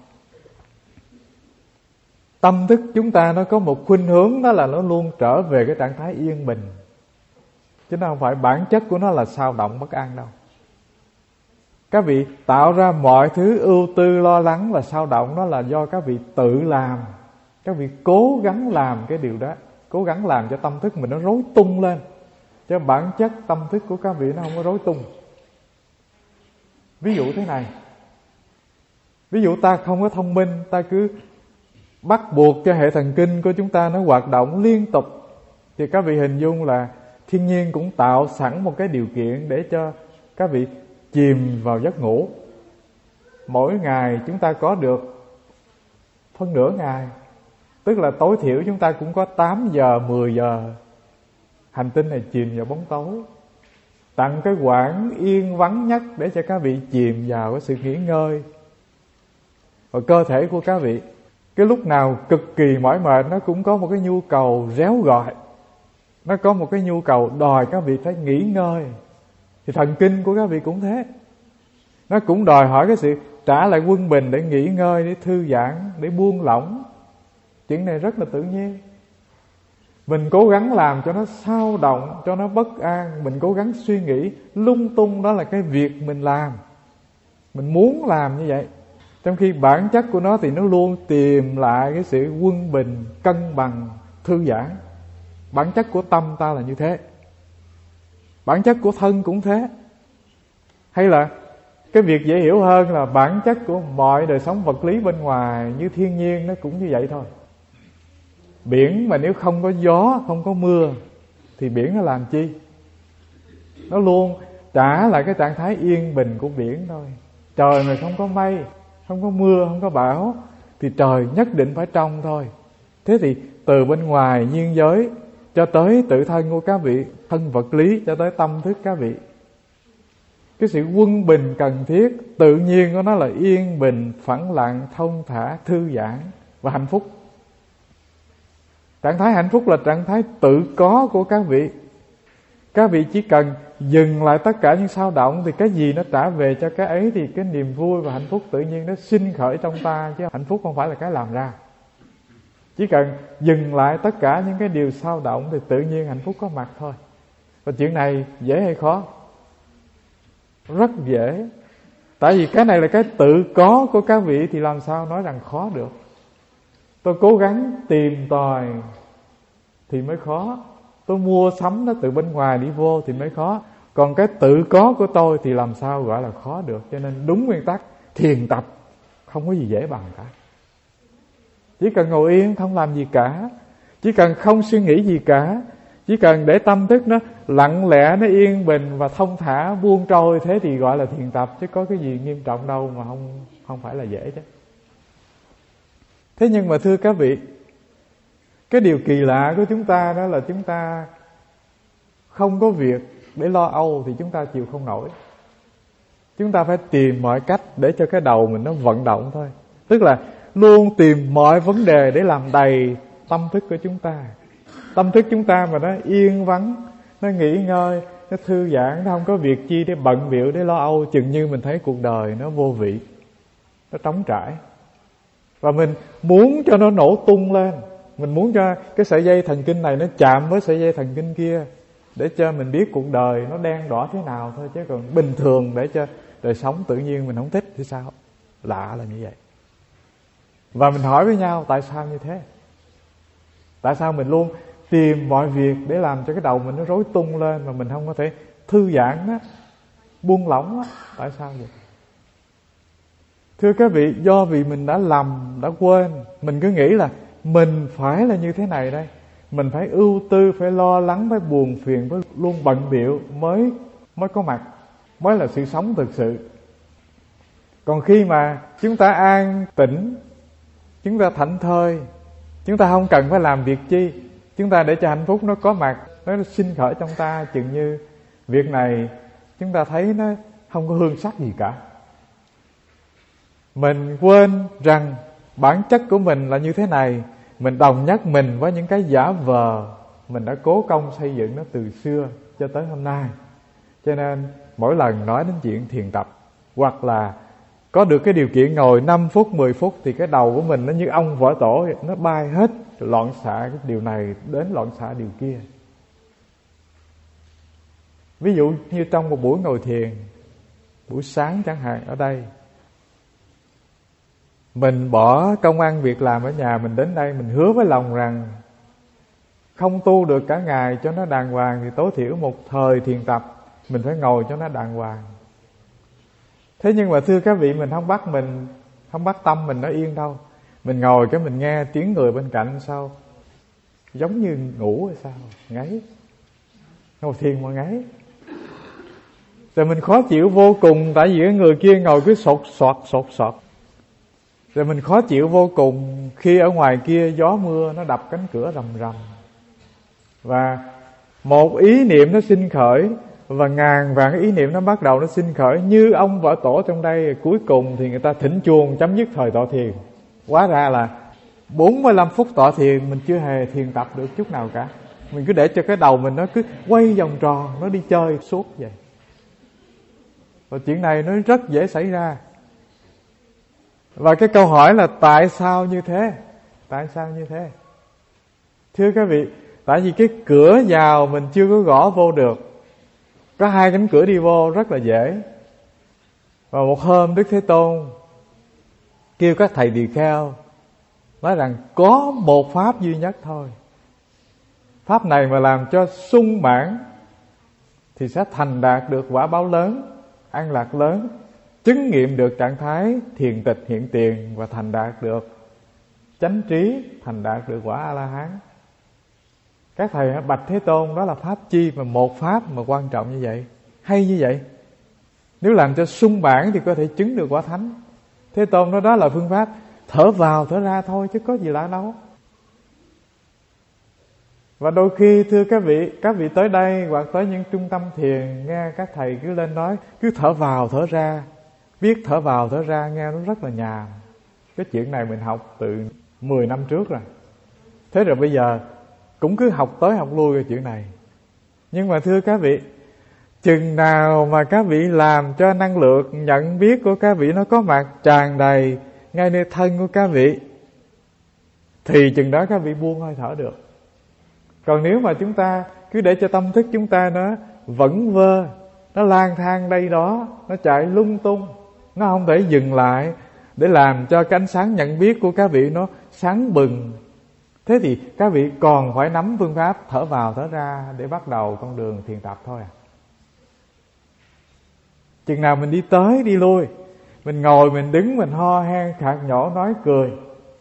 Tâm thức chúng ta nó có một khuynh hướng, đó là nó luôn trở về cái trạng thái yên bình, chứ nó không phải bản chất của nó là sao động bất an đâu. Các vị tạo ra mọi thứ ưu tư lo lắng và sao động, đó là do các vị tự làm. Các vị cố gắng làm cái điều đó, cố gắng làm cho tâm thức mình nó rối tung lên, chứ bản chất tâm thức của các vị nó không có rối tung. Ví dụ thế này, ví dụ ta không có thông minh, ta cứ bắt buộc cho hệ thần kinh của chúng ta nó hoạt động liên tục, thì các vị hình dung là thiên nhiên cũng tạo sẵn một cái điều kiện để cho các vị chìm vào giấc ngủ. Mỗi ngày chúng ta có được phân nửa ngày, tức là tối thiểu chúng ta cũng có tám giờ, mười giờ hành tinh này chìm vào bóng tối. Tặng cái quãng yên vắng nhất để cho các vị chìm vào cái sự nghỉ ngơi. Và cơ thể của các vị cái lúc nào cực kỳ mỏi mệt, nó cũng có một cái nhu cầu réo gọi, nó có một cái nhu cầu đòi các vị phải nghỉ ngơi. Thì thần kinh của các vị cũng thế, nó cũng đòi hỏi cái sự trả lại quân bình để nghỉ ngơi, để thư giãn, để buông lỏng. Chuyện này rất là tự nhiên. Mình cố gắng làm cho nó sao động, cho nó bất an, mình cố gắng suy nghĩ lung tung, đó là cái việc mình làm, mình muốn làm như vậy. Trong khi bản chất của nó thì nó luôn tìm lại cái sự quân bình, cân bằng, thư giãn. Bản chất của tâm ta là như thế, bản chất của thân cũng thế. Hay là cái việc dễ hiểu hơn là bản chất của mọi đời sống vật lý bên ngoài như thiên nhiên nó cũng như vậy thôi. Biển mà nếu không có gió, không có mưa thì biển nó làm chi? Nó luôn trả lại cái trạng thái yên bình của biển thôi. Trời mà không có mây, không có mưa, không có bão thì trời nhất định phải trong thôi. Thế thì từ bên ngoài nhiên giới cho tới tự thân của các vị, thân vật lý cho tới tâm thức các vị, cái sự quân bình cần thiết tự nhiên của nó là yên bình, phẳng lặng, thông thả, thư giãn và hạnh phúc. Trạng thái hạnh phúc là trạng thái tự có của các vị. Các vị chỉ cần dừng lại tất cả những sao động thì cái gì nó trả về cho cái ấy, thì cái niềm vui và hạnh phúc tự nhiên nó sinh khởi trong ta, chứ hạnh phúc không phải là cái làm ra. Chỉ cần dừng lại tất cả những cái điều sao động thì tự nhiên hạnh phúc có mặt thôi. Và chuyện này dễ hay khó? Rất dễ. Tại vì cái này là cái tự có của các vị thì làm sao nói rằng khó được. Tôi cố gắng tìm tòi thì mới khó. Tôi mua sắm nó từ bên ngoài đi vô thì mới khó. Còn cái tự có của tôi thì làm sao gọi là khó được. Cho nên đúng nguyên tắc thiền tập không có gì dễ bằng cả. Chỉ cần ngồi yên không làm gì cả, chỉ cần không suy nghĩ gì cả, chỉ cần để tâm thức nó lặng lẽ, nó yên bình và thông thả buông trôi, thế thì gọi là thiền tập. Chứ có cái gì nghiêm trọng đâu mà không, không phải là dễ chứ. Thế nhưng mà thưa các vị, cái điều kỳ lạ của chúng ta đó là chúng ta không có việc để lo âu thì chúng ta chịu không nổi. Chúng ta phải tìm mọi cách để cho cái đầu mình nó vận động thôi. Tức là luôn tìm mọi vấn đề để làm đầy tâm thức của chúng ta. Tâm thức chúng ta mà nó yên vắng, nó nghỉ ngơi, nó thư giãn, nó không có việc chi để bận bịu, để lo âu, chừng như mình thấy cuộc đời nó vô vị, nó trống trải. Và mình muốn cho nó nổ tung lên, mình muốn cho cái sợi dây thần kinh này nó chạm với sợi dây thần kinh kia, để cho mình biết cuộc đời nó đen đỏ thế nào thôi. Chứ còn bình thường để cho đời sống tự nhiên mình không thích thì sao? Lạ là như vậy. Và mình hỏi với nhau tại sao như thế? Tại sao mình luôn tìm mọi việc để làm cho cái đầu mình nó rối tung lên, mà mình không có thể thư giãn á, buông lỏng á? Tại sao vậy? Thưa các vị, do vì mình đã lầm, đã quên. Mình cứ nghĩ là mình phải là như thế này đây, mình phải ưu tư, phải lo lắng, phải buồn phiền, phải luôn bận bịu mới mới có mặt, mới là sự sống thực sự. Còn khi mà chúng ta an tĩnh, chúng ta thảnh thơi, chúng ta không cần phải làm việc chi, chúng ta để cho hạnh phúc nó có mặt, nó sinh khởi trong ta, chừng như việc này chúng ta thấy nó không có hương sắc gì cả. Mình quên rằng bản chất của mình là như thế này. Mình đồng nhất mình với những cái giả vờ mình đã cố công xây dựng nó từ xưa cho tới hôm nay. Cho nên mỗi lần nói đến chuyện thiền tập, hoặc là có được cái điều kiện ngồi năm phút, mười phút, thì cái đầu của mình nó như ong vỡ tổ, nó bay hết, loạn xạ cái điều này đến loạn xạ điều kia. Ví dụ như trong một buổi ngồi thiền, buổi sáng chẳng hạn, ở đây mình bỏ công ăn việc làm ở nhà, mình đến đây, mình hứa với lòng rằng không tu được cả ngày cho nó đàng hoàng, thì tối thiểu một thời thiền tập mình phải ngồi cho nó đàng hoàng. Thế nhưng mà thưa các vị, mình không bắt mình không bắt tâm mình nó yên đâu. Mình ngồi cái mình nghe tiếng người bên cạnh sao giống như ngủ hay sao, ngáy, ngồi thiền mà ngáy. Rồi mình khó chịu vô cùng, tại vì cái người kia ngồi cứ sột soạt sột soạt. Rồi mình khó chịu vô cùng khi ở ngoài kia gió mưa nó đập cánh cửa rầm rầm. Và một ý niệm nó sinh khởi, và ngàn vạn ý niệm nó bắt đầu nó sinh khởi như ông vợ tổ trong đây. Cuối cùng thì người ta thỉnh chuông chấm dứt thời tọa thiền. Hóa ra là bốn mươi lăm phút tọa thiền mình chưa hề thiền tập được chút nào cả. Mình cứ để cho cái đầu mình nó cứ quay vòng tròn, nó đi chơi suốt vậy. Và chuyện này nó rất dễ xảy ra. Và cái câu hỏi là tại sao như thế? Tại sao như thế? Thưa các vị, tại vì cái cửa vào mình chưa có gõ vô được. Có hai cánh cửa đi vô rất là dễ. Và một hôm Đức Thế Tôn kêu các thầy tỳ kheo, nói rằng có một pháp duy nhất thôi. Pháp này mà làm cho sung mãn thì sẽ thành đạt được quả báo lớn, an lạc lớn, chứng nghiệm được trạng thái thiền tịch hiện tiền, và thành đạt được chánh trí, thành đạt được quả A-la-hán. Các thầy bạch Thế Tôn, đó là pháp chi mà một pháp mà quan trọng như vậy? hay như vậy. Nếu làm cho sung mãn thì có thể chứng được quả thánh. Thế Tôn nói đó là phương pháp thở vào thở ra thôi, chứ có gì lạ đâu. Và đôi khi thưa các vị, các vị tới đây hoặc tới những trung tâm thiền, nghe các thầy cứ lên nói cứ thở vào thở ra, biết thở vào thở ra, nghe nó rất là nhàm. Cái chuyện này mình học từ mười năm trước rồi. Thế rồi bây giờ cũng cứ học tới học lui cái chuyện này. Nhưng mà thưa các vị, chừng nào mà các vị làm cho năng lượng nhận biết của các vị nó có mặt tràn đầy ngay nơi thân của các vị, thì chừng đó các vị buông hơi thở được. Còn nếu mà chúng ta cứ để cho tâm thức chúng ta nó vẩn vơ, nó lang thang đây đó, nó chạy lung tung, nó không thể dừng lại để làm cho cái ánh sáng nhận biết của các vị nó sáng bừng, thế thì các vị còn phải nắm phương pháp thở vào thở ra để bắt đầu con đường thiền tập thôi à. Chừng nào mình đi tới đi lui, mình ngồi mình đứng mình ho hen khạc nhổ nói cười,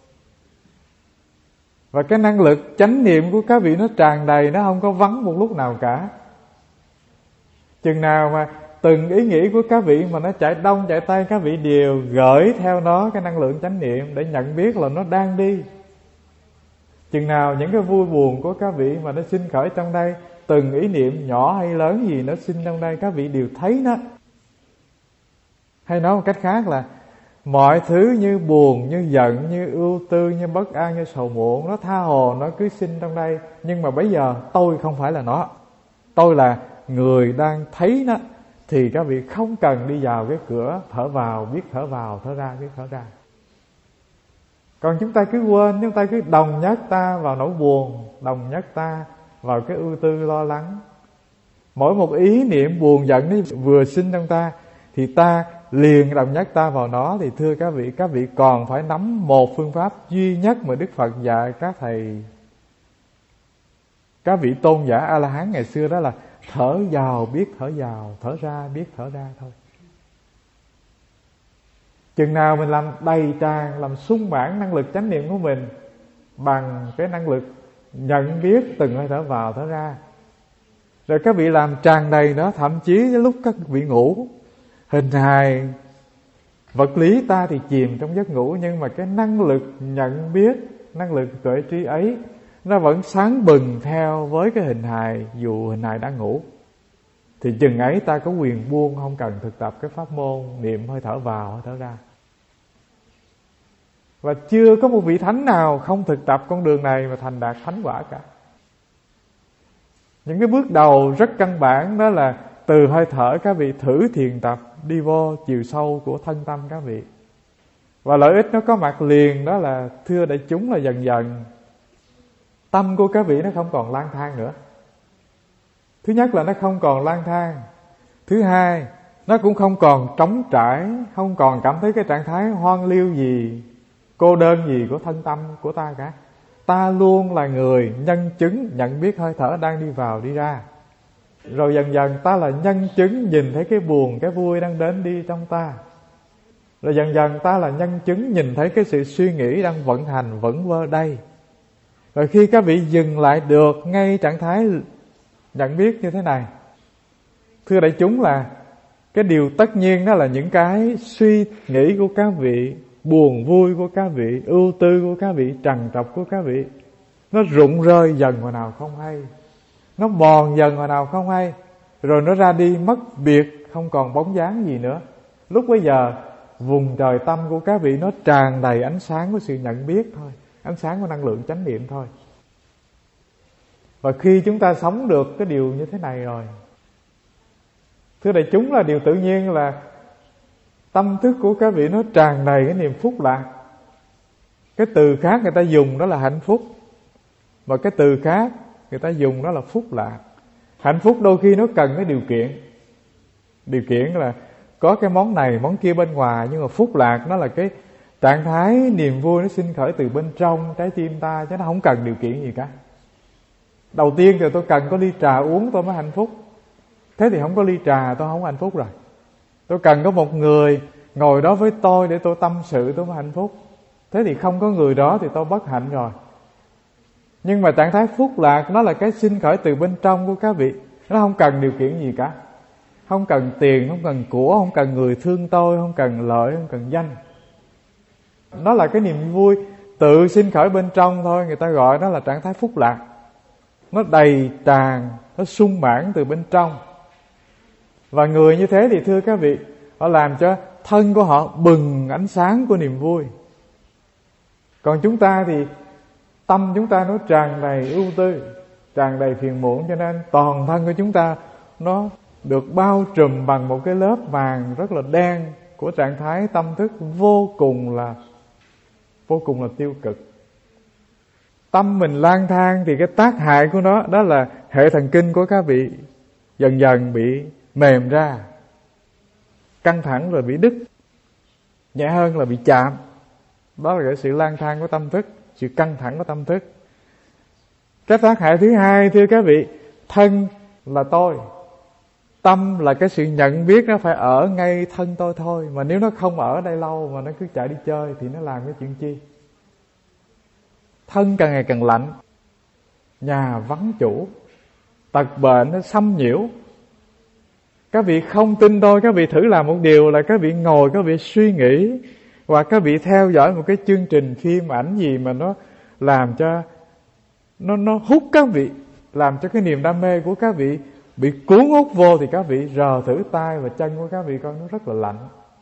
và cái năng lực chánh niệm của các vị nó tràn đầy, nó không có vắng một lúc nào cả. Chừng nào mà từng ý nghĩ của các vị mà nó chạy đông chạy tây, các vị đều gửi theo nó cái năng lượng chánh niệm để nhận biết là nó đang đi. Chừng nào những cái vui buồn của các vị mà nó sinh khởi trong đây, từng ý niệm nhỏ hay lớn gì nó sinh trong đây, các vị đều thấy nó. Hay nói một cách khác là mọi thứ như buồn, như giận, như ưu tư, như bất an, như sầu muộn, nó tha hồ nó cứ sinh trong đây. Nhưng mà bây giờ tôi không phải là nó, tôi là người đang thấy nó. Thì các vị không cần đi vào cái cửa thở vào, biết thở vào, thở ra, biết thở ra. Còn chúng ta cứ quên, chúng ta cứ đồng nhất ta vào nỗi buồn, đồng nhất ta vào cái ưu tư lo lắng. Mỗi một ý niệm buồn giận nó vừa sinh trong ta thì ta liền đồng nhất ta vào nó. Thì thưa các vị, các vị còn phải nắm một phương pháp duy nhất mà Đức Phật dạy các thầy, các vị tôn giả A-la-hán ngày xưa, đó là thở vào biết thở vào, thở ra biết thở ra thôi. Chừng nào mình làm đầy tràn, làm sung mãn năng lực chánh niệm của mình bằng cái năng lực nhận biết từng hơi thở vào thở ra, rồi các vị làm tràn đầy đó, thậm chí cái lúc các vị ngủ, hình hài vật lý ta thì chìm trong giấc ngủ, nhưng mà cái năng lực nhận biết, năng lực tuệ trí ấy nó vẫn sáng bừng theo với cái hình hài, dù hình hài đang ngủ. Thì chừng ấy ta có quyền buông, không cần thực tập cái pháp môn niệm hơi thở vào hơi thở ra. Và chưa có một vị thánh nào không thực tập con đường này mà thành đạt thánh quả cả. Những cái bước đầu rất căn bản đó là từ hơi thở các vị thử thiền tập đi vô chiều sâu của thân tâm các vị. Và lợi ích nó có mặt liền, đó là thưa đại chúng, là dần dần tâm của các vị nó không còn lang thang nữa. Thứ nhất là nó không còn lang thang. Thứ hai, nó cũng không còn trống trải, không còn cảm thấy cái trạng thái hoang liêu gì, cô đơn gì của thân tâm của ta cả. Ta luôn là người nhân chứng nhận biết hơi thở đang đi vào đi ra. Rồi dần dần ta là nhân chứng nhìn thấy cái buồn, cái vui đang đến đi trong ta. Rồi dần dần ta là nhân chứng nhìn thấy cái sự suy nghĩ đang vận hành vẩn vơ đây. Rồi khi các vị dừng lại được ngay trạng thái nhận biết như thế này, thưa đại chúng, là cái điều tất nhiên đó là những cái suy nghĩ của các vị, buồn vui của các vị, ưu tư của các vị, trằn trọc của các vị, nó rụng rơi dần vào nào không hay, nó mòn dần vào nào không hay, rồi nó ra đi mất biệt, không còn bóng dáng gì nữa. Lúc bấy giờ vùng trời tâm của các vị nó tràn đầy ánh sáng của sự nhận biết thôi, ánh sáng của năng lượng chánh niệm thôi. Và khi chúng ta sống được cái điều như thế này rồi, thưa đại chúng, là điều tự nhiên là tâm thức của các vị nó tràn đầy cái niềm phúc lạc. Cái từ khác người ta dùng đó là hạnh phúc, và cái từ khác người ta dùng đó là phúc lạc. Hạnh phúc đôi khi nó cần cái điều kiện. Điều kiện là có cái món này món kia bên ngoài, nhưng mà phúc lạc nó là cái trạng thái niềm vui nó sinh khởi từ bên trong trái tim ta, chứ nó không cần điều kiện gì cả. Đầu tiên thì tôi cần có ly trà uống tôi mới hạnh phúc. Thế thì không có ly trà tôi không hạnh phúc rồi. Tôi cần có một người ngồi đó với tôi để tôi tâm sự tôi mới hạnh phúc. Thế thì không có người đó thì tôi bất hạnh rồi. Nhưng mà trạng thái phúc lạc nó là cái sinh khởi từ bên trong của các vị, nó không cần điều kiện gì cả. Không cần tiền, không cần của, không cần người thương tôi, không cần lợi, không cần danh. Nó là cái niềm vui tự sinh khởi bên trong thôi. Người ta gọi đó là trạng thái phúc lạc. Nó đầy tràn, nó sung mãn từ bên trong. Và người như thế thì thưa các vị, họ làm cho thân của họ bừng ánh sáng của niềm vui. Còn chúng ta thì tâm chúng ta nó tràn đầy ưu tư, tràn đầy phiền muộn, cho nên toàn thân của chúng ta nó được bao trùm bằng một cái lớp màng rất là đen của trạng thái tâm thức vô cùng là vô cùng là tiêu cực. Tâm mình lang thang thì cái tác hại của nó đó là hệ thần kinh của các vị dần dần bị mềm ra, căng thẳng rồi bị đứt, nhẹ hơn là bị chạm. Đó là cái sự lang thang của tâm thức, sự căng thẳng của tâm thức. Cái tác hại thứ hai thưa các vị, thân là tôi, tâm là cái sự nhận biết nó phải ở ngay thân tôi thôi. Mà nếu nó không ở đây lâu mà nó cứ chạy đi chơi thì nó làm cái chuyện chi? Thân càng ngày càng lạnh, nhà vắng chủ, tật bệnh nó xâm nhiễu. Các vị không tin tôi, các vị thử làm một điều là các vị ngồi, các vị suy nghĩ, hoặc các vị theo dõi một cái chương trình phim ảnh gì mà nó làm cho nó nó hút các vị, làm cho cái niềm đam mê của các vị bị cuốn hút vô, thì các vị rờ thử tay và chân của các vị coi nó rất là lạnh.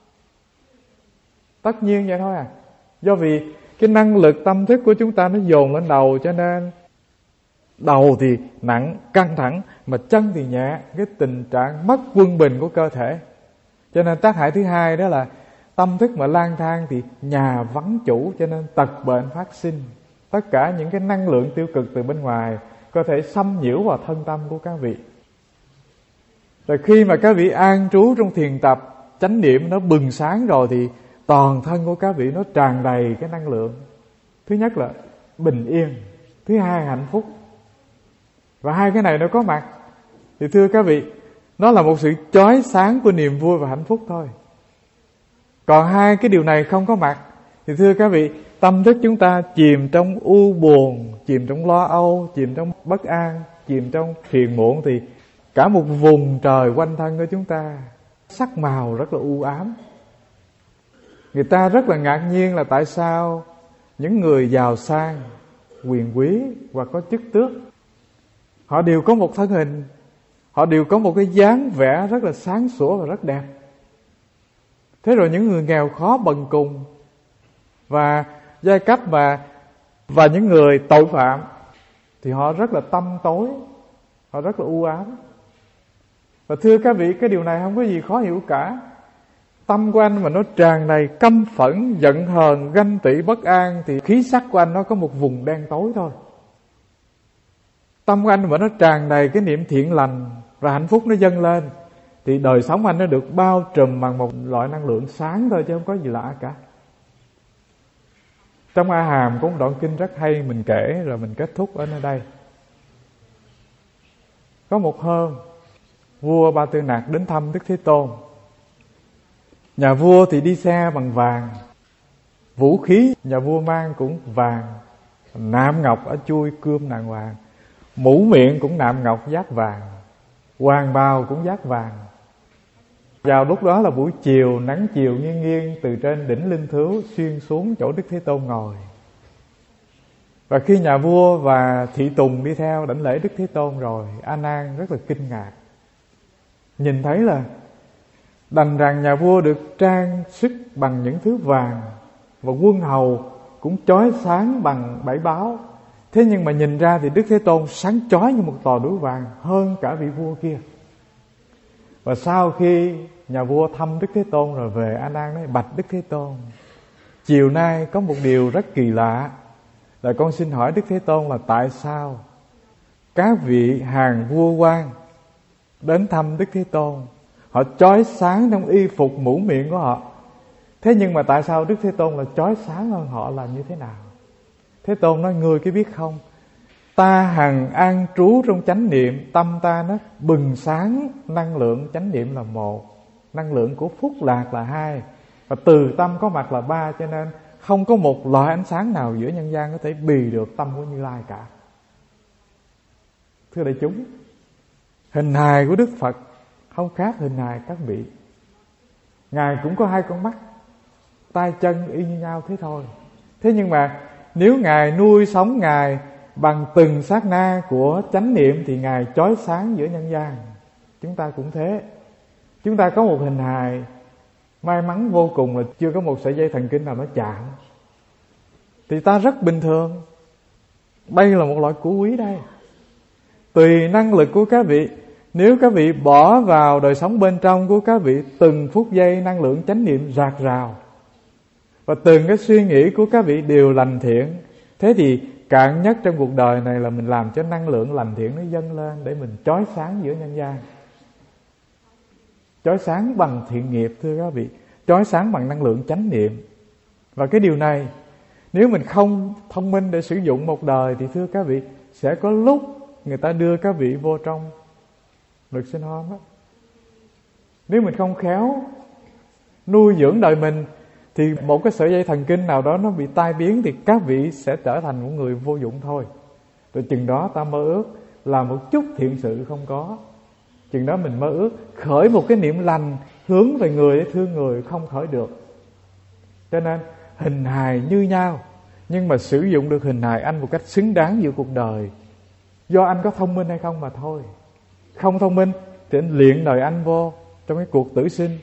Tất nhiên vậy thôi à. Do vì cái năng lực tâm thức của chúng ta nó dồn lên đầu, cho nên đầu thì nặng, căng thẳng, mà chân thì nhẹ, cái tình trạng mất quân bình của cơ thể. Cho nên tác hại thứ hai đó là tâm thức mà lang thang thì nhà vắng chủ, cho nên tật bệnh phát sinh. Tất cả những cái năng lượng tiêu cực từ bên ngoài có thể xâm nhiễu vào thân tâm của các vị. Rồi khi mà các vị an trú trong thiền tập, chánh niệm nó bừng sáng rồi thì toàn thân của các vị nó tràn đầy cái năng lượng. Thứ nhất là bình yên, thứ hai hạnh phúc. Và hai cái này nó có mặt thì thưa các vị, nó là một sự chói sáng của niềm vui và hạnh phúc thôi. Còn hai cái điều này không có mặt thì thưa các vị, tâm thức chúng ta chìm trong u buồn, chìm trong lo âu, chìm trong bất an, chìm trong phiền muộn, thì cả một vùng trời quanh thân của chúng ta sắc màu rất là u ám. Người ta rất là ngạc nhiên là tại sao những người giàu sang, quyền quý hoặc có chức tước, họ đều có một thân hình, họ đều có một cái dáng vẻ rất là sáng sủa và rất đẹp. Thế rồi những người nghèo khó bần cùng và giai cấp và và những người tội phạm thì họ rất là tăm tối, họ rất là u ám. Và thưa các vị, cái điều này không có gì khó hiểu cả. Tâm của anh mà nó tràn đầy căm phẫn, giận hờn, ganh tị, bất an thì khí sắc của anh nó có một vùng đen tối thôi. Tâm của anh mà nó tràn đầy cái niệm thiện lành và hạnh phúc nó dâng lên thì đời sống anh nó được bao trùm bằng một loại năng lượng sáng thôi, chứ không có gì lạ cả. Trong A Hàm có một đoạn kinh rất hay, mình kể rồi mình kết thúc ở nơi đây. Có một hôm, vua Ba Tư Nặc đến thăm Đức Thế Tôn. Nhà vua thì đi xe bằng vàng, vũ khí nhà vua mang cũng vàng, nạm ngọc ở chui cươm đàng hoàng, mũ miệng cũng nạm ngọc giác vàng, hoàng bào cũng giác vàng. Vào lúc đó là buổi chiều, nắng chiều nghiêng nghiêng từ trên đỉnh Linh Thứu xuyên xuống chỗ Đức Thế Tôn ngồi. Và khi nhà vua và thị tùng đi theo đảnh lễ Đức Thế Tôn rồi, A Nan rất là kinh ngạc, nhìn thấy là đành rằng nhà vua được trang sức bằng những thứ vàng và quân hầu cũng chói sáng bằng bảy báo. Thế nhưng mà nhìn ra thì Đức Thế Tôn sáng chói như một tòa núi vàng, hơn cả vị vua kia. Và sau khi nhà vua thăm Đức Thế Tôn rồi về, A Nan nói: bạch Đức Thế Tôn, chiều nay có một điều rất kỳ lạ, là con xin hỏi Đức Thế Tôn là tại sao các vị hàng vua quan đến thăm Đức Thế Tôn, họ chói sáng trong y phục mũ miệng của họ, thế nhưng mà tại sao Đức Thế Tôn là chói sáng hơn họ là như thế nào? Thế Tôn nói: ngươi có biết không, ta hằng an trú trong chánh niệm, tâm ta nó bừng sáng, năng lượng chánh niệm là một, năng lượng của phúc lạc là hai, và từ tâm có mặt là ba, cho nên không có một loại ánh sáng nào giữa nhân gian có thể bì được tâm của Như Lai cả. Thưa đại chúng, hình hài của Đức Phật không khác hình hài các vị. Ngài cũng có hai con mắt, tay chân y như nhau thế thôi. Thế nhưng mà nếu Ngài nuôi sống Ngài bằng từng sát na của chánh niệm thì Ngài chói sáng giữa nhân gian. Chúng ta cũng thế. Chúng ta có một hình hài, may mắn vô cùng là chưa có một sợi dây thần kinh nào nó chạm, thì ta rất bình thường. Đây là một loại của quý đây. Tùy năng lực của các vị, nếu các vị bỏ vào đời sống bên trong của các vị từng phút giây năng lượng chánh niệm rạc rào, và từng cái suy nghĩ của các vị đều lành thiện, thế thì cạn nhất trong cuộc đời này là mình làm cho năng lượng lành thiện nó dâng lên để mình chói sáng giữa nhân gian. Chói sáng bằng thiện nghiệp thưa các vị, chói sáng bằng năng lượng chánh niệm. Và cái điều này nếu mình không thông minh để sử dụng một đời thì thưa các vị, sẽ có lúc người ta đưa các vị vô trong lực sinh hôn đó. Nếu mình không khéo nuôi dưỡng đời mình thì một cái sợi dây thần kinh nào đó nó bị tai biến thì các vị sẽ trở thành một người vô dụng thôi. Rồi chừng đó ta mơ ước làm một chút thiện sự không có, chừng đó mình mơ ước khởi một cái niệm lành hướng về người để thương người không khởi được. Cho nên hình hài như nhau, nhưng mà sử dụng được hình hài anh một cách xứng đáng giữa cuộc đời do anh có thông minh hay không mà thôi. Không thông minh thì anh luyện đời anh vô trong cái cuộc tử sinh,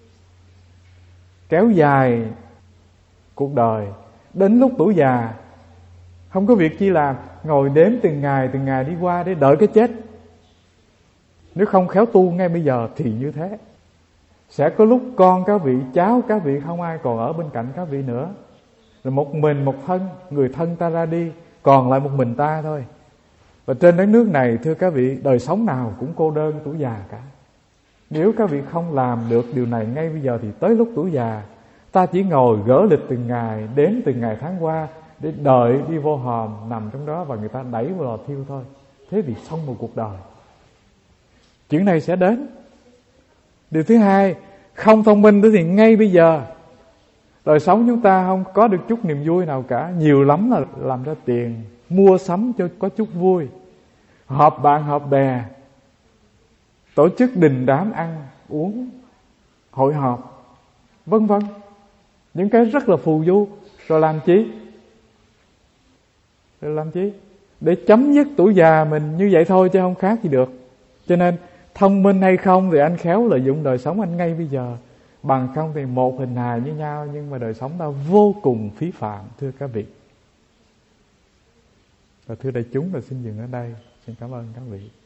kéo dài cuộc đời đến lúc tuổi già không có việc chi làm, ngồi đếm từng ngày từng ngày đi qua để đợi cái chết. Nếu không khéo tu ngay bây giờ thì như thế. Sẽ có lúc con các vị, cháu các vị không ai còn ở bên cạnh các vị nữa, rồi một mình một thân, người thân ta ra đi, còn lại một mình ta thôi. Và trên đất nước này thưa các vị, đời sống nào cũng cô đơn tuổi già cả. Nếu các vị không làm được điều này ngay bây giờ thì tới lúc tuổi già, ta chỉ ngồi gỡ lịch từng ngày, đếm từng ngày tháng qua để đợi đi vô hòm nằm trong đó và người ta đẩy vào lò thiêu thôi. Thế thì xong một cuộc đời. Chuyện này sẽ đến. Điều thứ hai, không thông minh thì ngay bây giờ đời sống chúng ta không có được chút niềm vui nào cả. Nhiều lắm là làm ra tiền, mua sắm cho có chút vui, họp bạn họp bè, tổ chức đình đám ăn uống, hội họp, vân vân. Những cái rất là phù du. Rồi làm chi? Rồi làm chi? Để chấm dứt tuổi già mình như vậy thôi chứ không khác gì được. Cho nên thông minh hay không thì anh khéo lợi dụng đời sống anh ngay bây giờ. Bằng không thì một hình hài như nhau, nhưng mà đời sống ta vô cùng phí phạm thưa các vị. Và thưa đại chúng, là xin dừng ở đây. Xin cảm ơn các vị.